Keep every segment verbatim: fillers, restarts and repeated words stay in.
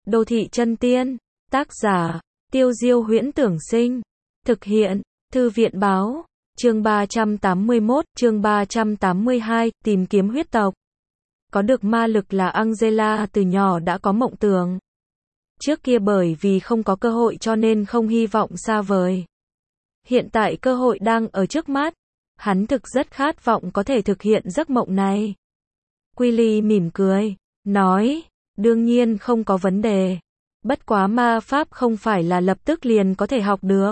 Đô thị chân tiên. Tác giả, Tiêu Diêu Huyễn Tưởng Sinh. Thực hiện, Thư viện Báo. Chương ba trăm tám mươi mốt, chương ba trăm tám mươi hai, tìm kiếm huyết tộc. Có được ma lực là Angela từ nhỏ đã có mộng tưởng. Trước kia bởi vì không có cơ hội cho nên không hy vọng xa vời. Hiện tại cơ hội đang ở trước mắt. Hắn thực rất khát vọng có thể thực hiện giấc mộng này. Quilly mỉm cười, nói, đương nhiên không có vấn đề. Bất quá ma pháp không phải là lập tức liền có thể học được.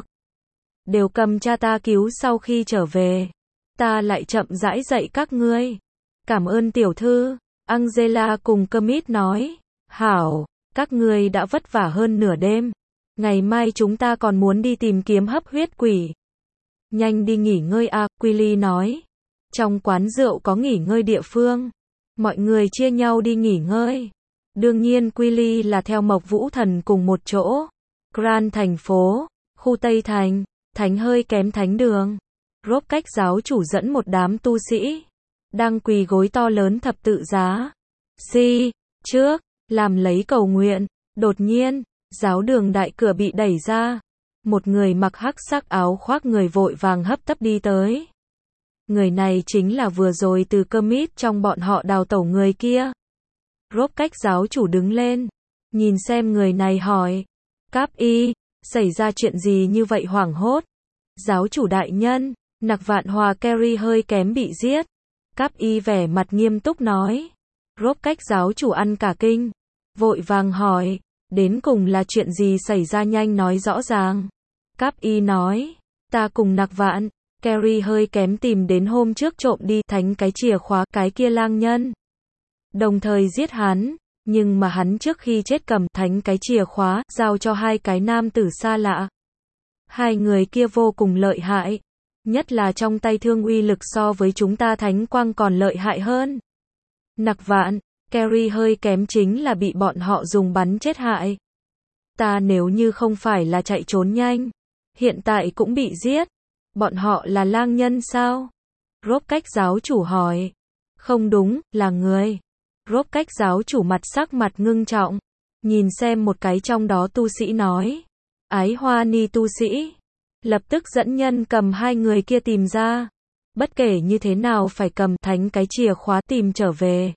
Đều cầm cha ta cứu sau khi trở về. Ta lại chậm rãi dạy các ngươi. Cảm ơn tiểu thư. Angela cùng Kermit nói. Hảo, các ngươi đã vất vả hơn nửa đêm. Ngày mai chúng ta còn muốn đi tìm kiếm hấp huyết quỷ. Nhanh đi nghỉ ngơi à, Quilly nói. Trong quán rượu có nghỉ ngơi địa phương. Mọi người chia nhau đi nghỉ ngơi. Đương nhiên Quilly là theo Mộc Vũ Thần cùng một chỗ. Grand thành phố, khu Tây Thành, thánh hơi kém thánh đường. Rốt cách giáo chủ dẫn một đám tu sĩ. Đang quỳ gối to lớn thập tự giá. Si, trước, làm lấy cầu nguyện. Đột nhiên, giáo đường đại cửa bị đẩy ra. Một người mặc hắc sắc áo khoác người vội vàng hấp tấp đi tới. Người này chính là vừa rồi từ Kermit trong bọn họ đào tẩu người kia. Rốt cách giáo chủ đứng lên. Nhìn xem người này hỏi. Cáp y, xảy ra chuyện gì như vậy hoảng hốt? Giáo chủ đại nhân, Nặc Vạn Hòa Carey hơi kém bị giết. Cáp y vẻ mặt nghiêm túc nói. Rốt cách giáo chủ ăn cả kinh. Vội vàng hỏi. Đến cùng là chuyện gì xảy ra, nhanh nói rõ ràng. Cáp y nói. Ta cùng Nặc Vạn Carey hơi kém tìm đến hôm trước trộm đi thánh cái chìa khóa cái kia lang nhân. Đồng thời giết hắn, nhưng mà hắn trước khi chết cầm thánh cái chìa khóa, giao cho hai cái nam tử xa lạ. Hai người kia vô cùng lợi hại, nhất là trong tay thương uy lực so với chúng ta thánh quang còn lợi hại hơn. Nặc Vạn Carey hơi kém chính là bị bọn họ dùng bắn chết hại. Ta nếu như không phải là chạy trốn nhanh, hiện tại cũng bị giết. Bọn họ là lang nhân sao? Rốt cách giáo chủ hỏi. Không đúng, là người. Rốt cách giáo chủ mặt sắc mặt ngưng trọng. Nhìn xem một cái trong đó tu sĩ nói. Ái Hoa Ni tu sĩ. Lập tức dẫn nhân cầm hai người kia tìm ra. Bất kể như thế nào phải cầm thánh cái chìa khóa tìm trở về.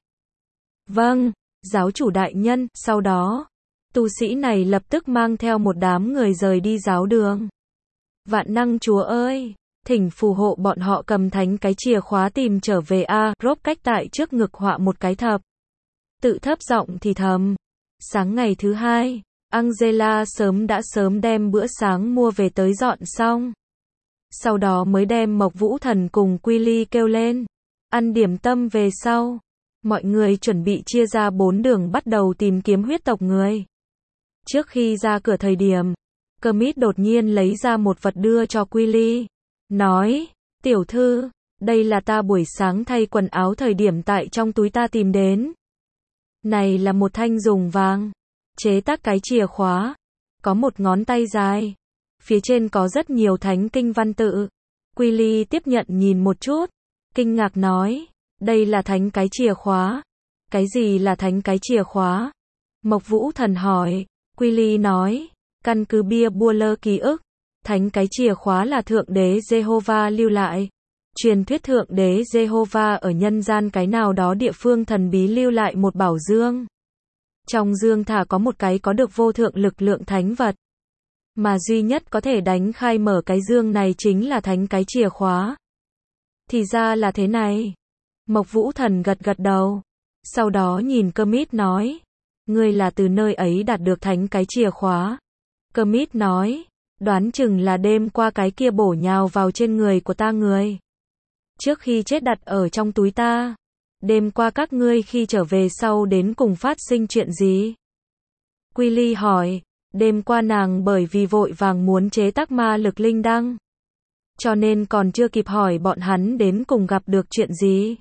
Vâng, giáo chủ đại nhân. Sau đó, tu sĩ này lập tức mang theo một đám người rời đi giáo đường. Vạn năng chúa ơi, thỉnh phù hộ bọn họ cầm thánh cái chìa khóa tìm trở về a. À, Rốt cách tại trước ngực họa một cái thập tự thấp giọng thì thầm. Sáng ngày thứ hai, Angela sớm đã sớm đem bữa sáng mua về tới dọn xong. Sau đó mới đem Mộc Vũ Thần cùng Quilly kêu lên. Ăn điểm tâm về sau. Mọi người chuẩn bị chia ra bốn đường bắt đầu tìm kiếm huyết tộc người. Trước khi ra cửa thời điểm, Kermit đột nhiên lấy ra một vật đưa cho Quilly. Nói, tiểu thư, đây là ta buổi sáng thay quần áo thời điểm tại trong túi ta tìm đến. Này là một thanh dùng vàng chế tác cái chìa khóa, có một ngón tay dài, phía trên có rất nhiều thánh kinh văn tự. Quilly tiếp nhận nhìn một chút, kinh ngạc nói, đây là thánh cái chìa khóa. Cái gì là thánh cái chìa khóa? Mộc Vũ Thần hỏi. Quilly nói, căn cứ bia bua lơ ký ức, thánh cái chìa khóa là Thượng Đế Jehovah lưu lại. Truyền thuyết Thượng Đế Jehovah ở nhân gian cái nào đó địa phương thần bí lưu lại một bảo dương. Trong dương thả có một cái có được vô thượng lực lượng thánh vật. Mà duy nhất có thể đánh khai mở cái dương này chính là thánh cái chìa khóa. Thì ra là thế này. Mộc Vũ Thần gật gật đầu. Sau đó nhìn Kermit nói. Ngươi là từ nơi ấy đạt được thánh cái chìa khóa. Kermit nói. Đoán chừng là đêm qua cái kia bổ nhào vào trên người của ta người. Trước khi chết đặt ở trong túi ta. Đêm qua các ngươi khi trở về sau đến cùng phát sinh chuyện gì? Quilly hỏi. Đêm qua nàng bởi vì vội vàng muốn chế tác ma lực linh đăng. Cho nên còn chưa kịp hỏi bọn hắn đến cùng gặp được chuyện gì.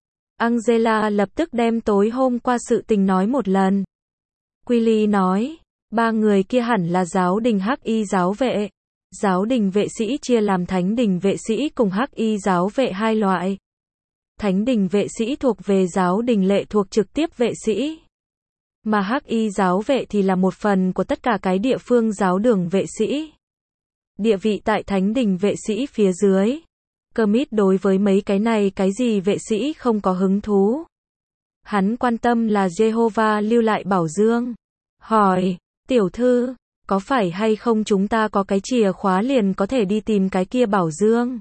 Angela lập tức đem tối hôm qua sự tình nói một lần. Quilly nói. Ba người kia hẳn là giáo đình hắc y giáo vệ. Giáo đình vệ sĩ chia làm thánh đình vệ sĩ cùng hắc y giáo vệ hai loại. Thánh đình vệ sĩ thuộc về giáo đình lệ thuộc trực tiếp vệ sĩ. Mà Hắc Y giáo vệ thì là một phần của tất cả cái địa phương giáo đường vệ sĩ. Địa vị tại thánh đình vệ sĩ phía dưới. Kermit đối với mấy cái này cái gì vệ sĩ không có hứng thú. Hắn quan tâm là Jehovah lưu lại bảo dương. Hỏi, tiểu thư, có phải hay không chúng ta có cái chìa khóa liền có thể đi tìm cái kia bảo dương?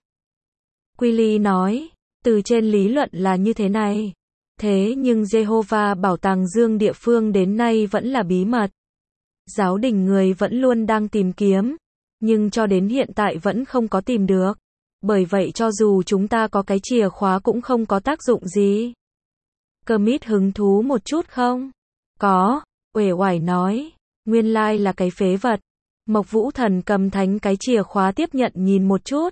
Quilly nói, từ trên lý luận là như thế này. Thế nhưng Jehovah bảo tàng dương địa phương đến nay vẫn là bí mật. Giáo đình người vẫn luôn đang tìm kiếm, nhưng cho đến hiện tại vẫn không có tìm được. Bởi vậy cho dù chúng ta có cái chìa khóa cũng không có tác dụng gì. Kermit hứng thú một chút không? Có, uể oải nói, nguyên lai là cái phế vật. Mộc Vũ Thần cầm thánh cái chìa khóa tiếp nhận nhìn một chút.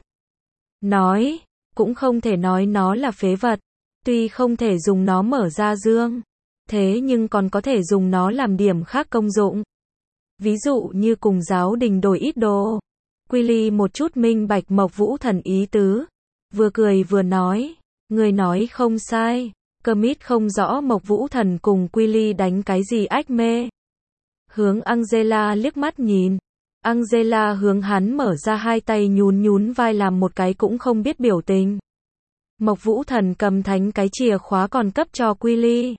Nói, cũng không thể nói nó là phế vật. Tuy không thể dùng nó mở ra dương, thế nhưng còn có thể dùng nó làm điểm khác công dụng. Ví dụ như cùng giáo đình đổi ít đồ. Quilly một chút minh bạch Mộc Vũ Thần ý tứ. Vừa cười vừa nói, người nói không sai. Kermit không rõ Mộc Vũ Thần cùng Quilly đánh cái gì ách mê. Hướng Angela liếc mắt nhìn. Angela hướng hắn mở ra hai tay nhún nhún vai làm một cái cũng không biết biểu tình. Mộc Vũ Thần cầm thánh cái chìa khóa còn cấp cho Quilly.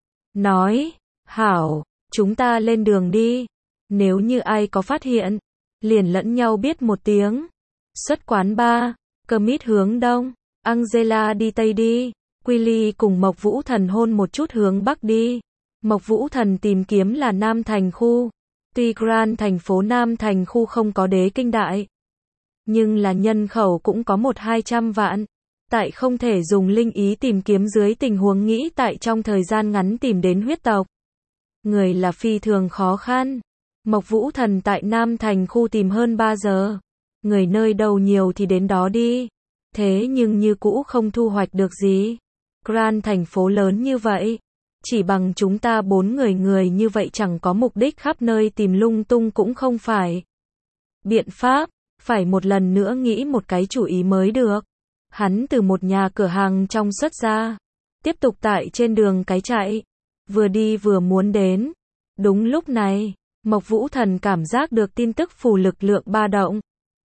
Nói, hảo, chúng ta lên đường đi. Nếu như ai có phát hiện, liền lẫn nhau biết một tiếng. Xuất quán ba, Kermit hướng đông, Angela đi tây đi. Quilly cùng Mộc Vũ Thần hôn một chút hướng bắc đi. Mộc Vũ Thần tìm kiếm là Nam Thành khu. Tuy Grand thành phố Nam Thành khu không có đế kinh đại, nhưng là nhân khẩu cũng có một hai trăm vạn. Tại không thể dùng linh ý tìm kiếm dưới tình huống nghĩ tại trong thời gian ngắn tìm đến huyết tộc người là phi thường khó khăn. Mộc Vũ Thần tại Nam Thành khu tìm hơn ba giờ. Người nơi đâu nhiều thì đến đó đi. Thế nhưng như cũ không thu hoạch được gì. Grand thành phố lớn như vậy, chỉ bằng chúng ta bốn người người như vậy chẳng có mục đích khắp nơi tìm lung tung cũng không phải biện pháp, phải một lần nữa nghĩ một cái chủ ý mới được. Hắn từ một nhà cửa hàng trong xuất ra, tiếp tục tại trên đường cái chạy, vừa đi vừa muốn đến. Đúng lúc này, Mộc Vũ Thần cảm giác được tin tức phù lực lượng ba động,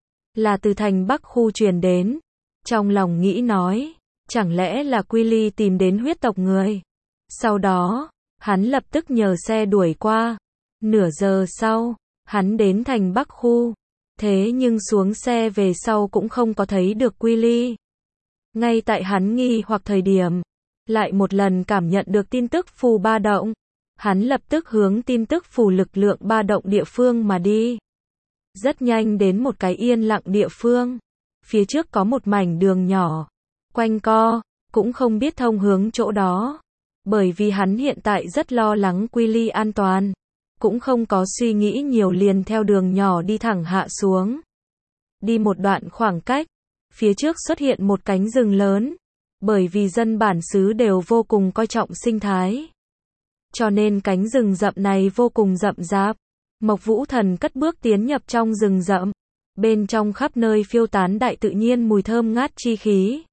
là từ thành Bắc khu truyền đến. Trong lòng nghĩ nói, chẳng lẽ là Quilly tìm đến huyết tộc người. Sau đó, hắn lập tức nhờ xe đuổi qua. Nửa giờ sau, hắn đến thành Bắc khu. Thế nhưng xuống xe về sau cũng không có thấy được Quilly. Ngay tại hắn nghi hoặc thời điểm, lại một lần cảm nhận được tin tức phù ba động. Hắn lập tức hướng tin tức phù lực lượng ba động địa phương mà đi. Rất nhanh đến một cái yên lặng địa phương. Phía trước có một mảnh đường nhỏ, quanh co, cũng không biết thông hướng chỗ đó. Bởi vì hắn hiện tại rất lo lắng Quilly an toàn, cũng không có suy nghĩ nhiều liền theo đường nhỏ đi thẳng hạ xuống. Đi một đoạn khoảng cách, phía trước xuất hiện một cánh rừng lớn. Bởi vì dân bản xứ đều vô cùng coi trọng sinh thái, cho nên cánh rừng rậm này vô cùng rậm rạp. Mộc Vũ Thần cất bước tiến nhập trong rừng rậm. Bên trong khắp nơi phiêu tán đại tự nhiên mùi thơm ngát chi khí.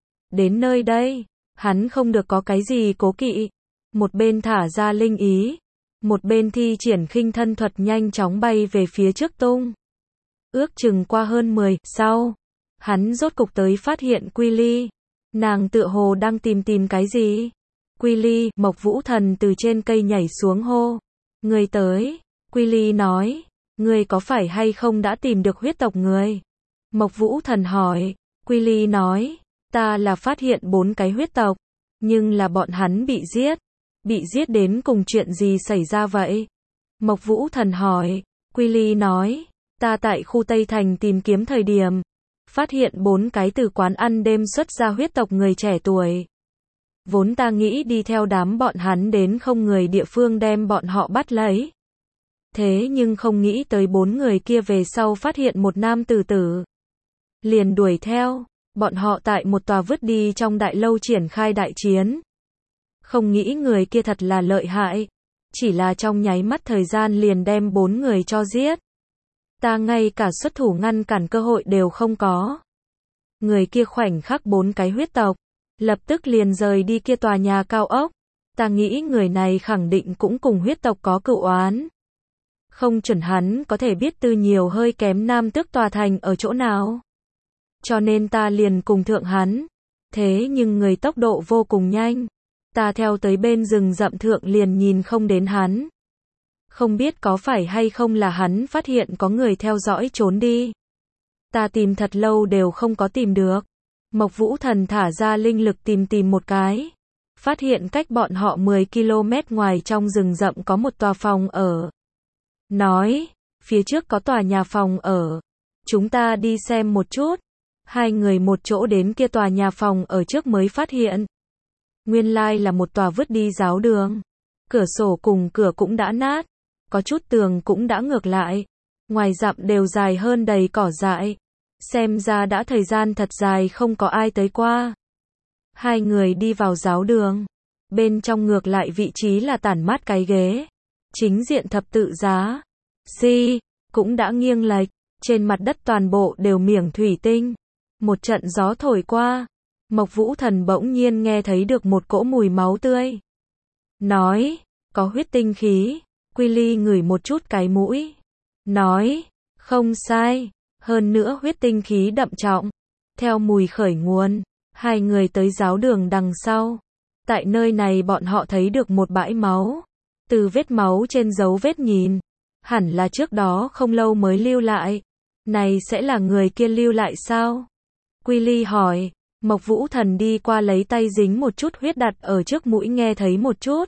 Đến nơi đây, hắn không được có cái gì cố kỵ. Một bên thả ra linh ý, một bên thi triển khinh thân thuật nhanh chóng bay về phía trước tung. Ước chừng qua hơn mười sau, hắn rốt cục tới phát hiện Quilly. Nàng tựa hồ đang tìm tìm cái gì. Quilly, Mộc Vũ Thần từ trên cây nhảy xuống hô. Người tới. Quilly nói, người có phải hay không đã tìm được huyết tộc người? Mộc Vũ Thần hỏi. Quilly nói, ta là phát hiện bốn cái huyết tộc, nhưng là bọn hắn bị giết. Bị giết đến cùng chuyện gì xảy ra vậy? Mộc Vũ Thần hỏi. Quilly nói, ta tại khu Tây Thành tìm kiếm thời điểm, phát hiện bốn cái từ quán ăn đêm xuất ra huyết tộc người trẻ tuổi. Vốn ta nghĩ đi theo đám bọn hắn đến không người địa phương đem bọn họ bắt lấy. Thế nhưng không nghĩ tới bốn người kia về sau phát hiện một nam tử tử. Liền đuổi theo, bọn họ tại một tòa vứt đi trong đại lâu triển khai đại chiến. Không nghĩ người kia thật là lợi hại. Chỉ là trong nháy mắt thời gian liền đem bốn người cho giết. Ta ngay cả xuất thủ ngăn cản cơ hội đều không có. Người kia khoảnh khắc bốn cái huyết tộc, lập tức liền rời đi kia tòa nhà cao ốc. Ta nghĩ người này khẳng định cũng cùng huyết tộc có cựu oán. Không chuẩn hắn có thể biết tư nhiều hơi kém nam tước tòa thành ở chỗ nào. Cho nên ta liền cùng thượng hắn. Thế nhưng người tốc độ vô cùng nhanh. Ta theo tới bên rừng rậm thượng liền nhìn không đến hắn. Không biết có phải hay không là hắn phát hiện có người theo dõi trốn đi. Ta tìm thật lâu đều không có tìm được. Mộc Vũ Thần thả ra linh lực tìm tìm một cái. Phát hiện cách bọn họ mười ki lô mét ngoài trong rừng rậm có một tòa phòng ở. Nói, phía trước có tòa nhà phòng ở. Chúng ta đi xem một chút. Hai người một chỗ đến kia tòa nhà phòng ở trước mới phát hiện. Nguyên lai là một tòa vứt đi giáo đường. Cửa sổ cùng cửa cũng đã nát. Có chút tường cũng đã ngược lại. Ngoài dặm đều dài hơn đầy cỏ dại. Xem ra đã thời gian thật dài không có ai tới qua. Hai người đi vào giáo đường. Bên trong ngược lại vị trí là tản mát cái ghế. Chính diện thập tự giá. Si, cũng đã nghiêng lệch. Trên mặt đất toàn bộ đều miếng thủy tinh. Một trận gió thổi qua. Mộc Vũ Thần bỗng nhiên nghe thấy được một cỗ mùi máu tươi. Nói, có huyết tinh khí. Quy Ly ngửi một chút cái mũi. Nói, không sai. Hơn nữa huyết tinh khí đậm trọng. Theo mùi khởi nguồn, hai người tới giáo đường đằng sau. Tại nơi này bọn họ thấy được một bãi máu. Từ vết máu trên dấu vết nhìn, hẳn là trước đó không lâu mới lưu lại. Này sẽ là người kia lưu lại sao? Quy Ly hỏi. Mộc Vũ Thần đi qua lấy tay dính một chút huyết đặt ở trước mũi nghe thấy một chút.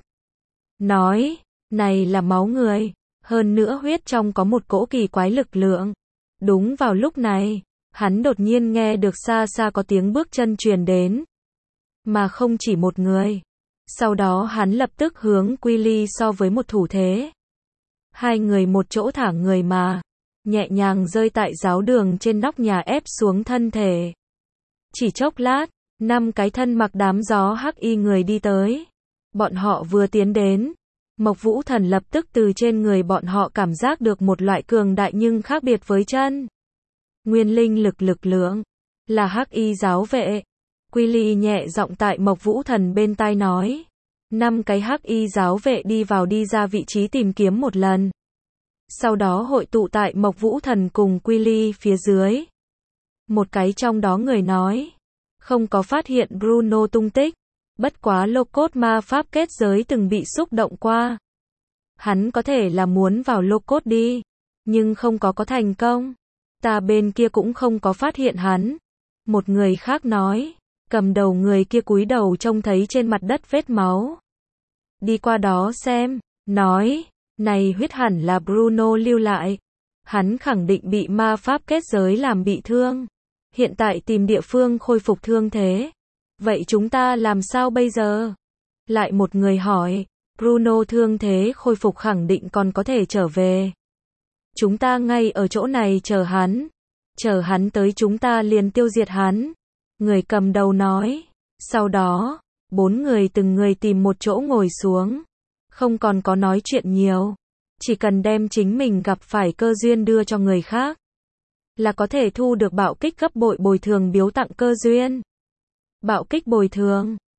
Nói, này là máu người. Hơn nữa huyết trong có một cỗ kỳ quái lực lượng. Đúng vào lúc này, hắn đột nhiên nghe được xa xa có tiếng bước chân truyền đến. Mà không chỉ một người. Sau đó hắn lập tức hướng Quy Ly so với một thủ thế. Hai người một chỗ thả người mà. Nhẹ nhàng rơi tại giáo đường trên nóc nhà ép xuống thân thể. Chỉ chốc lát, năm cái thân mặc đám gió hắc y người đi tới. Bọn họ vừa tiến đến. Mộc Vũ Thần lập tức từ trên người bọn họ cảm giác được một loại cường đại nhưng khác biệt với chân. Nguyên linh lực lực lượng. Là hắc y giáo vệ. Quy Ly nhẹ giọng tại Mộc Vũ Thần bên tai nói. Năm cái hắc y giáo vệ đi vào đi ra vị trí tìm kiếm một lần. Sau đó hội tụ tại Mộc Vũ Thần cùng Quy Ly phía dưới. Một cái trong đó người nói. Không có phát hiện Bruno tung tích. Bất quá lô cốt ma pháp kết giới từng bị xúc động qua. Hắn có thể là muốn vào lô cốt đi. Nhưng không có có thành công. Ta bên kia cũng không có phát hiện hắn. Một người khác nói. Cầm đầu người kia cúi đầu trông thấy trên mặt đất vết máu. Đi qua đó xem. Nói. Này huyết hẳn là Bruno lưu lại. Hắn khẳng định bị ma pháp kết giới làm bị thương. Hiện tại tìm địa phương khôi phục thương thế. Vậy chúng ta làm sao bây giờ? Lại một người hỏi. Bruno thương thế khôi phục khẳng định còn có thể trở về. Chúng ta ngay ở chỗ này chờ hắn. Chờ hắn tới chúng ta liền tiêu diệt hắn. Người cầm đầu nói. Sau đó, bốn người từng người tìm một chỗ ngồi xuống. Không còn có nói chuyện nhiều. Chỉ cần đem chính mình gặp phải cơ duyên đưa cho người khác. Là có thể thu được bạo kích gấp bội bồi thường biếu tặng cơ duyên. Bạo kích bồi thường.